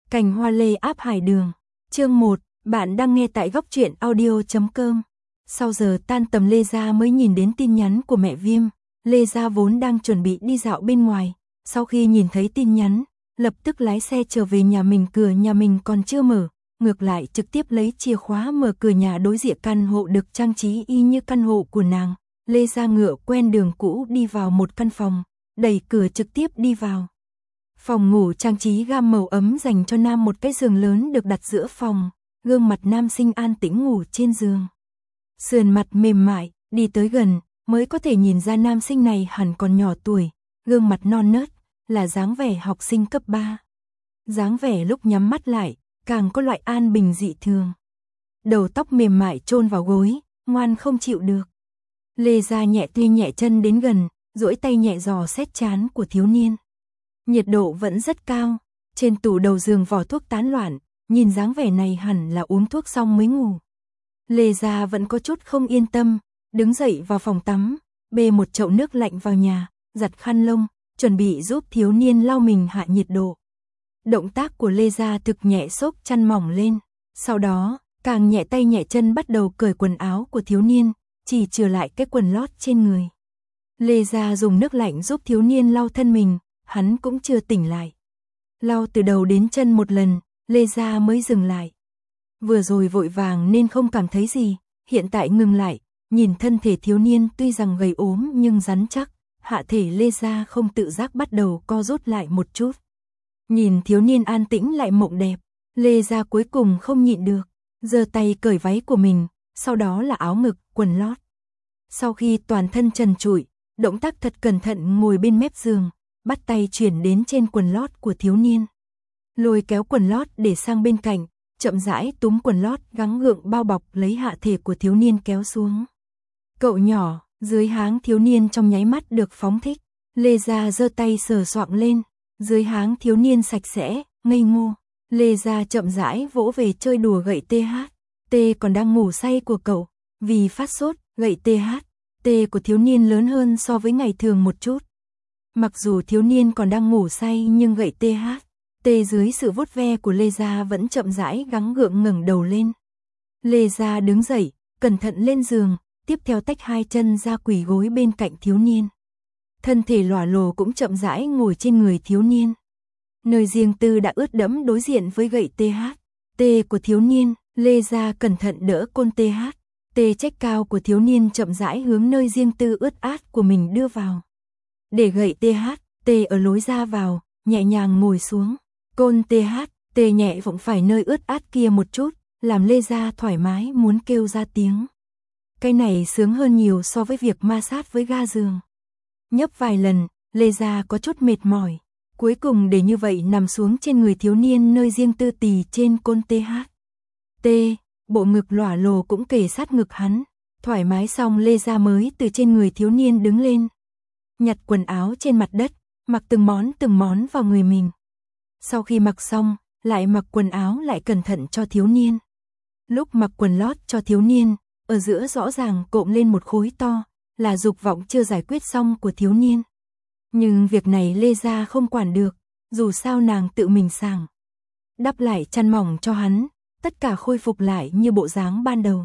Cành hoa lê áp hải đường. Chương 1, bạn đang nghe tại góc truyện audio.com. Sau giờ tan tầm Lê Gia mới nhìn đến tin nhắn của mẹ Viêm. Lê Gia vốn đang chuẩn bị đi dạo bên ngoài, sau khi nhìn thấy tin nhắn, lập tức lái xe trở về nhà mình, cửa nhà mình còn chưa mở, ngược lại trực tiếp lấy chìa khóa mở cửa nhà đối diện căn hộ được trang trí y như căn hộ của nàng. Lê Gia ngựa quen đường cũ đi vào một căn phòng, đẩy cửa trực tiếp đi vào. Phòng ngủ trang trí gam màu ấm dành cho nam, một cái giường lớn được đặt giữa phòng, gương mặt nam sinh an tĩnh ngủ trên giường. Sườn mặt mềm mại, đi tới gần, mới có thể nhìn ra nam sinh này hẳn còn nhỏ tuổi, gương mặt non nớt, là dáng vẻ học sinh cấp 3. Dáng vẻ lúc nhắm mắt lại, càng có loại an bình dị thường. Đầu tóc mềm mại chôn vào gối, ngoan không chịu được. Lê Gia nhẹ tuy nhẹ chân đến gần, duỗi tay nhẹ dò xét trán của thiếu niên. Nhiệt độ vẫn rất cao, trên tủ đầu giường vỏ thuốc tán loạn, nhìn dáng vẻ này hẳn là uống thuốc xong mới ngủ. Lê Gia vẫn có chút không yên tâm, đứng dậy vào phòng tắm, bê một chậu nước lạnh vào nhà, giặt khăn lông, chuẩn bị giúp thiếu niên lau mình hạ nhiệt độ. Động tác của Lê Gia thực nhẹ, xốc chăn mỏng lên, sau đó, càng nhẹ tay nhẹ chân bắt đầu cởi quần áo của thiếu niên, chỉ chừa lại cái quần lót trên người. Lê Gia dùng nước lạnh giúp thiếu niên lau thân mình, hắn cũng chưa tỉnh lại. Lau từ đầu đến chân một lần, Lê Gia mới dừng lại. Vừa rồi vội vàng nên không cảm thấy gì, hiện tại ngừng lại, nhìn thân thể thiếu niên tuy rằng gầy ốm nhưng rắn chắc, hạ thể Lê Gia không tự giác bắt đầu co rút lại một chút. Nhìn thiếu niên an tĩnh lại mộng đẹp, Lê Gia cuối cùng không nhịn được, giơ tay cởi váy của mình, sau đó là áo ngực, quần lót. Sau khi toàn thân trần trụi, động tác thật cẩn thận ngồi bên mép giường, bắt tay chuyển đến trên quần lót của thiếu niên. Lôi kéo quần lót để sang bên cạnh, chậm rãi túm quần lót gắng gượng bao bọc lấy hạ thể của thiếu niên kéo xuống. Cậu nhỏ, dưới háng thiếu niên trong nháy mắt được phóng thích, Lê Gia giơ tay sờ soạng lên, dưới háng thiếu niên sạch sẽ, ngây ngô. Lê Gia chậm rãi vỗ về chơi đùa gậy TH. T còn đang ngủ say của cậu, vì phát sốt, gậy TH. T của thiếu niên lớn hơn so với ngày thường một chút. Mặc dù thiếu niên còn đang ngủ say nhưng gậy TH. T dưới sự vuốt ve của Lê Gia vẫn chậm rãi gắng gượng ngẩng đầu lên. Lê Gia đứng dậy, cẩn thận lên giường, tiếp theo tách hai chân ra quỳ gối bên cạnh thiếu niên. Thân thể lòa lồ cũng chậm rãi ngồi trên người thiếu niên. Nơi riêng tư đã ướt đẫm đối diện với gậy TH. T của thiếu niên, Lê Gia cẩn thận đỡ côn TH. T trách cao của thiếu niên chậm rãi hướng nơi riêng tư ướt át của mình đưa vào. Để gậy TH, T ở lối ra vào, nhẹ nhàng ngồi xuống. Côn TH, T nhẹ vụng phải nơi ướt át kia một chút, làm Lê Gia thoải mái muốn kêu ra tiếng. Cái này sướng hơn nhiều so với việc ma sát với ga giường. Nhấp vài lần, Lê Gia có chút mệt mỏi. Cuối cùng để như vậy nằm xuống trên người thiếu niên nơi riêng tư tì trên côn TH. T, bộ ngực lỏa lồ cũng kề sát ngực hắn. Thoải mái xong Lê Gia mới từ trên người thiếu niên đứng lên. Nhặt quần áo trên mặt đất, mặc từng món vào người mình. Sau khi mặc xong, lại mặc quần áo lại cẩn thận cho thiếu niên. Lúc mặc quần lót cho thiếu niên, ở giữa rõ ràng cộm lên một khối to, là dục vọng chưa giải quyết xong của thiếu niên. Nhưng việc này Lê Gia không quản được, dù sao nàng tự mình sàng. Đắp lại chăn mỏng cho hắn, tất cả khôi phục lại như bộ dáng ban đầu.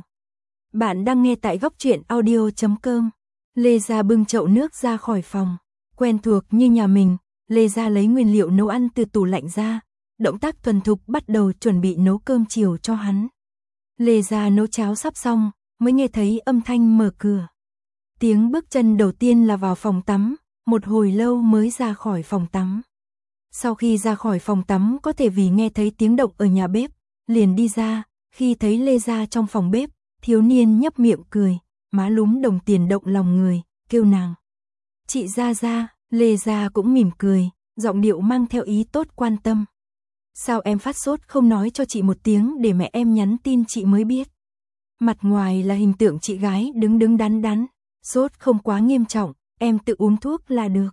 Bạn đang nghe tại góc truyện audio.com. Lê Gia bưng chậu nước ra khỏi phòng, quen thuộc như nhà mình, Lê Gia lấy nguyên liệu nấu ăn từ tủ lạnh ra, động tác thuần thục bắt đầu chuẩn bị nấu cơm chiều cho hắn. Lê Gia nấu cháo sắp xong, mới nghe thấy âm thanh mở cửa. Tiếng bước chân đầu tiên là vào phòng tắm, một hồi lâu mới ra khỏi phòng tắm. Sau khi ra khỏi phòng tắm có thể vì nghe thấy tiếng động ở nhà bếp, liền đi ra, khi thấy Lê Gia trong phòng bếp, thiếu niên nhấp miệng cười, má lúm đồng tiền động lòng người, kêu nàng. Chị Gia, Lê Gia cũng mỉm cười, giọng điệu mang theo ý tốt quan tâm. Sao em phát sốt không nói cho chị một tiếng để mẹ em nhắn tin chị mới biết. Mặt ngoài là hình tượng chị gái đứng đắn đắn, sốt không quá nghiêm trọng, em tự uống thuốc là được.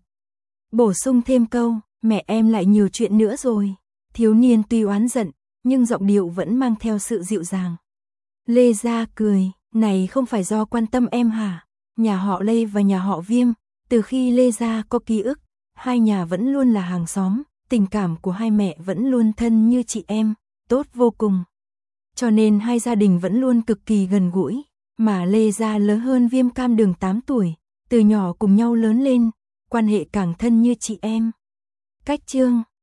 Bổ sung thêm câu, mẹ em lại nhiều chuyện nữa rồi. Thiếu niên tuy oán giận, nhưng giọng điệu vẫn mang theo sự dịu dàng. Lê Gia cười, này không phải do quan tâm em hả? Nhà họ Lê và nhà họ Viêm, từ khi Lê Gia có ký ức, hai nhà vẫn luôn là hàng xóm, tình cảm của hai mẹ vẫn luôn thân như chị em, tốt vô cùng. Cho nên hai gia đình vẫn luôn cực kỳ gần gũi, mà Lê gia lớn hơn Viêm Cam Đường 8 tuổi, từ nhỏ cùng nhau lớn lên, quan hệ càng thân như chị em. Cách chương